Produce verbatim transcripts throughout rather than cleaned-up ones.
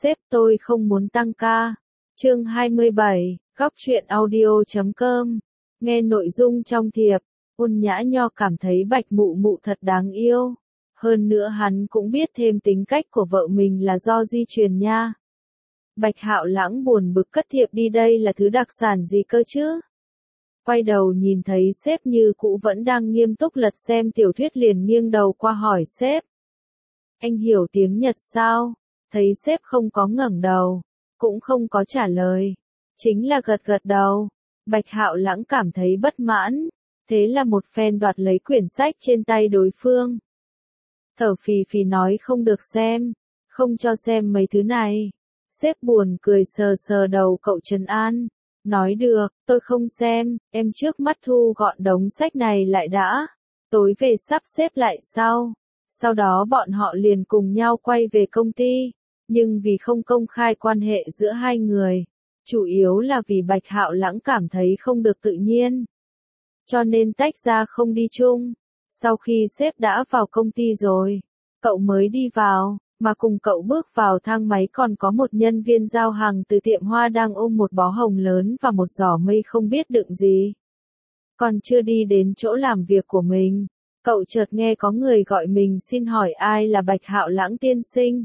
Sếp tôi không muốn tăng ca. Chương hai mươi bảy, góc truyện audio chấm com. Nghe nội dung trong thiệp, Ôn Nhã Nho cảm thấy Bạch Mụ Mụ thật đáng yêu. Hơn nữa hắn cũng biết thêm tính cách của vợ mình là do di truyền nha. Bạch Hạo Lãng buồn bực cất thiệp đi, đây là thứ đặc sản gì cơ chứ? Quay đầu nhìn thấy sếp như cũ vẫn đang nghiêm túc lật xem tiểu thuyết, liền nghiêng đầu qua hỏi sếp. Anh hiểu tiếng Nhật sao? Thấy sếp không có ngẩng đầu, cũng không có trả lời, chính là gật gật đầu. Bạch Hạo Lãng cảm thấy bất mãn, thế là một phen đoạt lấy quyển sách trên tay đối phương. Thở phì phì nói không được xem, không cho xem mấy thứ này. Sếp buồn cười sờ sờ đầu cậu trấn an, nói được, tôi không xem, em trước mắt thu gọn đống sách này lại đã, tối về sắp xếp lại sau. Sau đó bọn họ liền cùng nhau quay về công ty, nhưng vì không công khai quan hệ giữa hai người, chủ yếu là vì Bạch Hạo Lãng cảm thấy không được tự nhiên, cho nên tách ra không đi chung. Sau khi sếp đã vào công ty rồi, cậu mới đi vào, mà cùng cậu bước vào thang máy còn có một nhân viên giao hàng từ tiệm hoa đang ôm một bó hồng lớn và một giỏ mây không biết đựng gì. Còn chưa đi đến chỗ làm việc của mình, cậu chợt nghe có người gọi mình, xin hỏi ai là Bạch Hạo Lãng tiên sinh?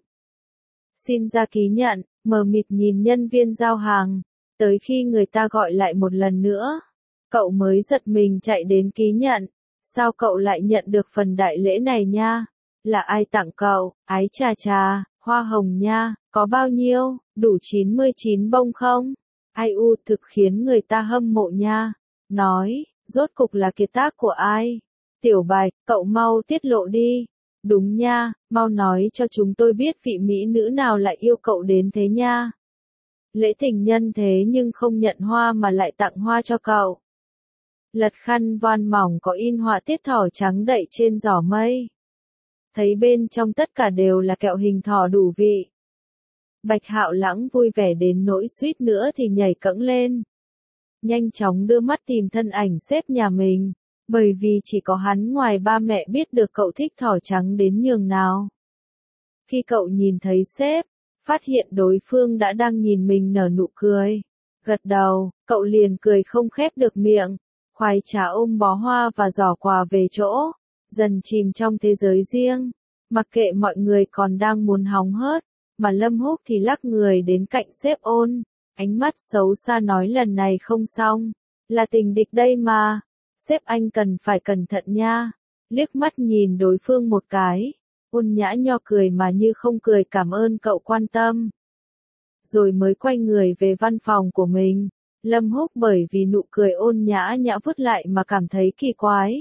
Xin ra ký nhận. Mờ mịt nhìn nhân viên giao hàng, tới khi người ta gọi lại một lần nữa, cậu mới giật mình chạy đến ký nhận. Sao cậu lại nhận được phần đại lễ này nha? Là ai tặng cậu? Ái chà chà, hoa hồng nha, có bao nhiêu? Đủ chín mươi chín bông không? Ai u, thực khiến người ta hâm mộ nha. Nói, rốt cục là kiệt tác của ai? Tiểu Bạch, cậu mau tiết lộ đi. Đúng nha, mau nói cho chúng tôi biết vị mỹ nữ nào lại yêu cậu đến thế nha. Lễ tình nhân thế nhưng không nhận hoa mà lại tặng hoa cho cậu. Lật khăn voan mỏng có in họa tiết thỏ trắng đậy trên giỏ mây. Thấy bên trong tất cả đều là kẹo hình thỏ đủ vị. Bạch Hạo Lãng vui vẻ đến nỗi suýt nữa thì nhảy cẫng lên. Nhanh chóng đưa mắt tìm thân ảnh sếp nhà mình. Bởi vì chỉ có hắn ngoài ba mẹ biết được cậu thích thỏ trắng đến nhường nào. Khi cậu nhìn thấy sếp, phát hiện đối phương đã đang nhìn mình nở nụ cười. Gật đầu, cậu liền cười không khép được miệng, khoái trá ôm bó hoa và giỏ quà về chỗ, dần chìm trong thế giới riêng. Mặc kệ mọi người còn đang muốn hóng hớt, mà Lâm Húc thì lắc người đến cạnh sếp Ôn, ánh mắt xấu xa nói lần này không xong, là tình địch đây mà. Sếp anh cần phải cẩn thận nha. Liếc mắt nhìn đối phương một cái, Ôn Nhã Nho cười mà như không cười, cảm ơn cậu quan tâm. Rồi mới quay người về văn phòng của mình. Lâm Húc bởi vì nụ cười Ôn Nhã Nhã vứt lại mà cảm thấy kỳ quái.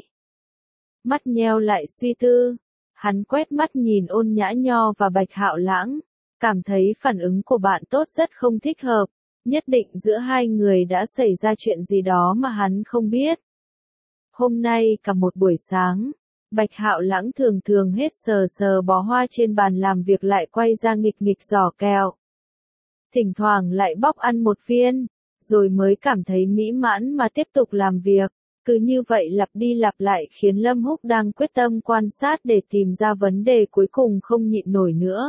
Mắt nheo lại suy tư, hắn quét mắt nhìn Ôn Nhã Nho và Bạch Hạo Lãng, cảm thấy phản ứng của bạn tốt rất không thích hợp, nhất định giữa hai người đã xảy ra chuyện gì đó mà hắn không biết. Hôm nay cả một buổi sáng, Bạch Hạo Lãng thường thường hết sờ sờ bó hoa trên bàn làm việc lại quay ra nghịch nghịch giỏ kẹo. Thỉnh thoảng lại bóc ăn một viên, rồi mới cảm thấy mỹ mãn mà tiếp tục làm việc. Cứ như vậy lặp đi lặp lại khiến Lâm Húc đang quyết tâm quan sát để tìm ra vấn đề cuối cùng không nhịn nổi nữa.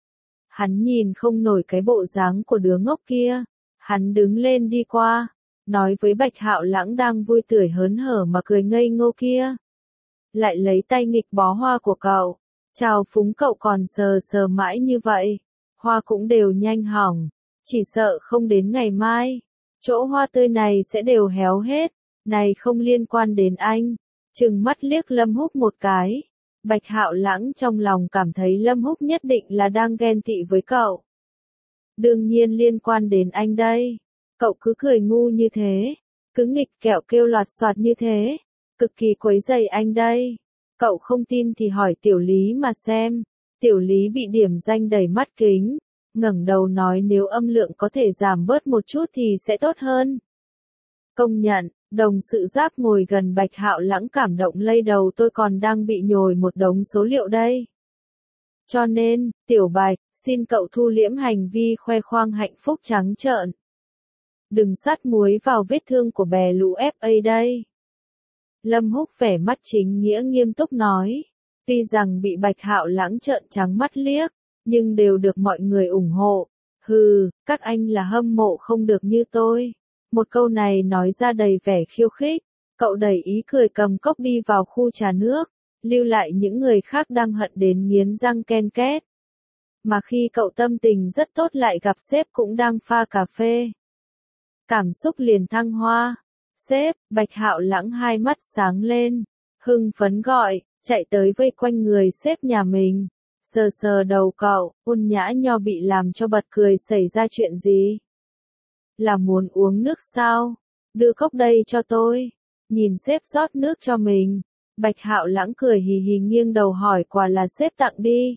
Hắn nhìn không nổi cái bộ dáng của đứa ngốc kia, hắn đứng lên đi qua. Nói với Bạch Hạo Lãng đang vui tươi hớn hở mà cười ngây ngô kia. Lại lấy tay nghịch bó hoa của cậu. Chào phúng cậu còn sờ sờ mãi như vậy. Hoa cũng đều nhanh hỏng. Chỉ sợ không đến ngày mai. Chỗ hoa tươi này sẽ đều héo hết. Này không liên quan đến anh. Trừng mắt liếc Lâm Húc một cái. Bạch Hạo Lãng trong lòng cảm thấy Lâm Húc nhất định là đang ghen tị với cậu. Đương nhiên liên quan đến anh đây. Cậu cứ cười ngu như thế, cứ nghịch kẹo kêu loạt soạt như thế, cực kỳ quấy rầy anh đây. Cậu không tin thì hỏi Tiểu Lý mà xem. Tiểu Lý bị điểm danh đầy mắt kính, ngẩng đầu nói nếu âm lượng có thể giảm bớt một chút thì sẽ tốt hơn. Công nhận, đồng sự giáp ngồi gần Bạch Hạo Lãng cảm động lay đầu, tôi còn đang bị nhồi một đống số liệu đây. Cho nên, Tiểu Bạch, xin cậu thu liễm hành vi khoe khoang hạnh phúc trắng trợn. Đừng sắt muối vào vết thương của bè lũ ép a đây. Lâm Húc vẻ mắt chính nghĩa nghiêm túc nói. Tuy rằng bị Bạch Hạo Lãng trợn trắng mắt liếc, nhưng đều được mọi người ủng hộ, Hừ, các anh là hâm mộ không được như tôi. Một câu này nói ra đầy vẻ khiêu khích. Cậu đẩy ý cười cầm cốc đi vào khu trà nước, lưu lại những người khác đang hận đến nghiến răng ken két. Mà khi cậu tâm tình rất tốt lại gặp sếp cũng đang pha cà phê. Cảm xúc liền thăng hoa. Sếp, Bạch Hạo Lãng hai mắt sáng lên, hưng phấn gọi, chạy tới vây quanh người sếp nhà mình. Sờ sờ đầu cậu, Ôn Nhã Nho bị làm cho bật cười. Xảy ra chuyện gì? Là muốn uống nước sao? Đưa cốc đây cho tôi. Nhìn sếp rót nước cho mình, Bạch Hạo Lãng cười hì hì nghiêng đầu hỏi quà là sếp tặng đi.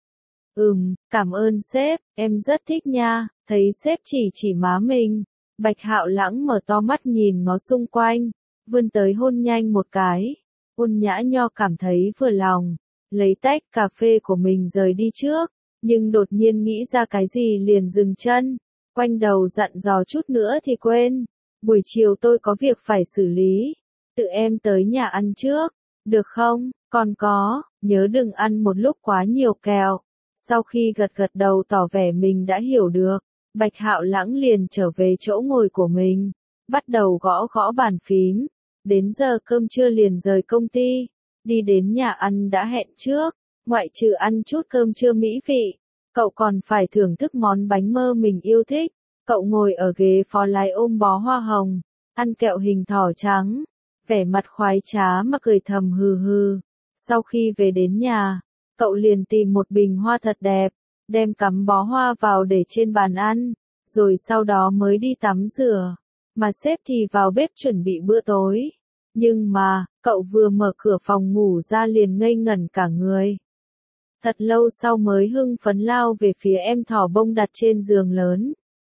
Ừm, cảm ơn sếp, em rất thích nha. Thấy sếp chỉ chỉ má mình, Bạch Hạo Lãng mở to mắt nhìn ngó xung quanh, vươn tới hôn nhanh một cái. Ôn Nhã Nho cảm thấy vừa lòng, lấy tách cà phê của mình rời đi trước, nhưng đột nhiên nghĩ ra cái gì liền dừng chân, quanh đầu dặn dò chút nữa thì quên. Buổi chiều tôi có việc phải xử lý, tự em tới nhà ăn trước, được không? Còn có, nhớ đừng ăn một lúc quá nhiều kẹo. Sau khi gật gật đầu tỏ vẻ mình đã hiểu được, Bạch Hạo Lãng liền trở về chỗ ngồi của mình, bắt đầu gõ gõ bàn phím. Đến giờ cơm trưa liền rời công ty, đi đến nhà ăn đã hẹn trước, ngoại trừ ăn chút cơm trưa mỹ vị, cậu còn phải thưởng thức món bánh mơ mình yêu thích. Cậu ngồi ở ghế phó lái ôm bó hoa hồng, ăn kẹo hình thỏ trắng, vẻ mặt khoái trá mà cười thầm hừ hừ. Sau khi về đến nhà, cậu liền tìm một bình hoa thật đẹp, đem cắm bó hoa vào để trên bàn ăn, rồi sau đó mới đi tắm rửa, mà sếp thì vào bếp chuẩn bị bữa tối. Nhưng mà, cậu vừa mở cửa phòng ngủ ra liền ngây ngẩn cả người. Thật lâu sau mới hưng phấn lao về phía em thỏ bông đặt trên giường lớn.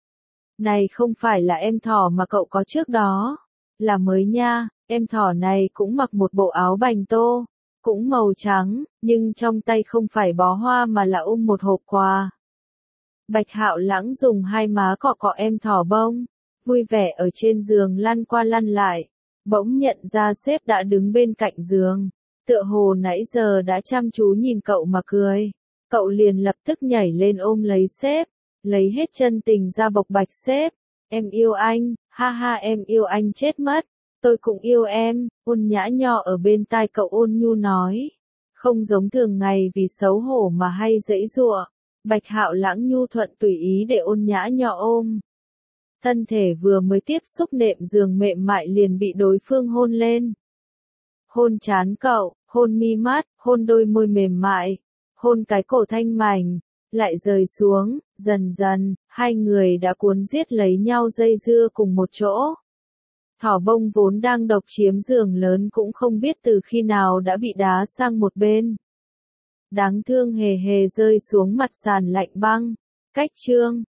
Này không phải là em thỏ mà cậu có trước đó, là mới nha. Em thỏ này cũng mặc một bộ áo bành tô, cũng màu trắng, nhưng trong tay không phải bó hoa mà là ôm một hộp quà. Bạch Hạo Lãng dùng hai má cọ cọ em thỏ bông, vui vẻ ở trên giường lăn qua lăn lại, bỗng nhận ra sếp đã đứng bên cạnh giường, tựa hồ nãy giờ đã chăm chú nhìn cậu mà cười. Cậu liền lập tức nhảy lên ôm lấy sếp, lấy hết chân tình ra bộc bạch sếp. Em yêu anh, ha ha em yêu anh chết mất, tôi cũng yêu em. Ôn Nhã Nho ở bên tai cậu ôn nhu nói, không giống thường ngày vì xấu hổ mà hay giãy giụa. Bạch Hạo Lãng nhu thuận tùy ý để Ôn Nhã Nho ôm. Thân thể vừa mới tiếp xúc nệm giường mềm mại liền bị đối phương hôn lên. Hôn trán cậu, hôn mi mắt, hôn đôi môi mềm mại, hôn cái cổ thanh mảnh, lại rời xuống, dần dần, hai người đã cuốn giết lấy nhau dây dưa cùng một chỗ. Thỏ bông vốn đang độc chiếm giường lớn cũng không biết từ khi nào đã bị đá sang một bên. Đáng thương hề hề rơi xuống mặt sàn lạnh băng. Cách chương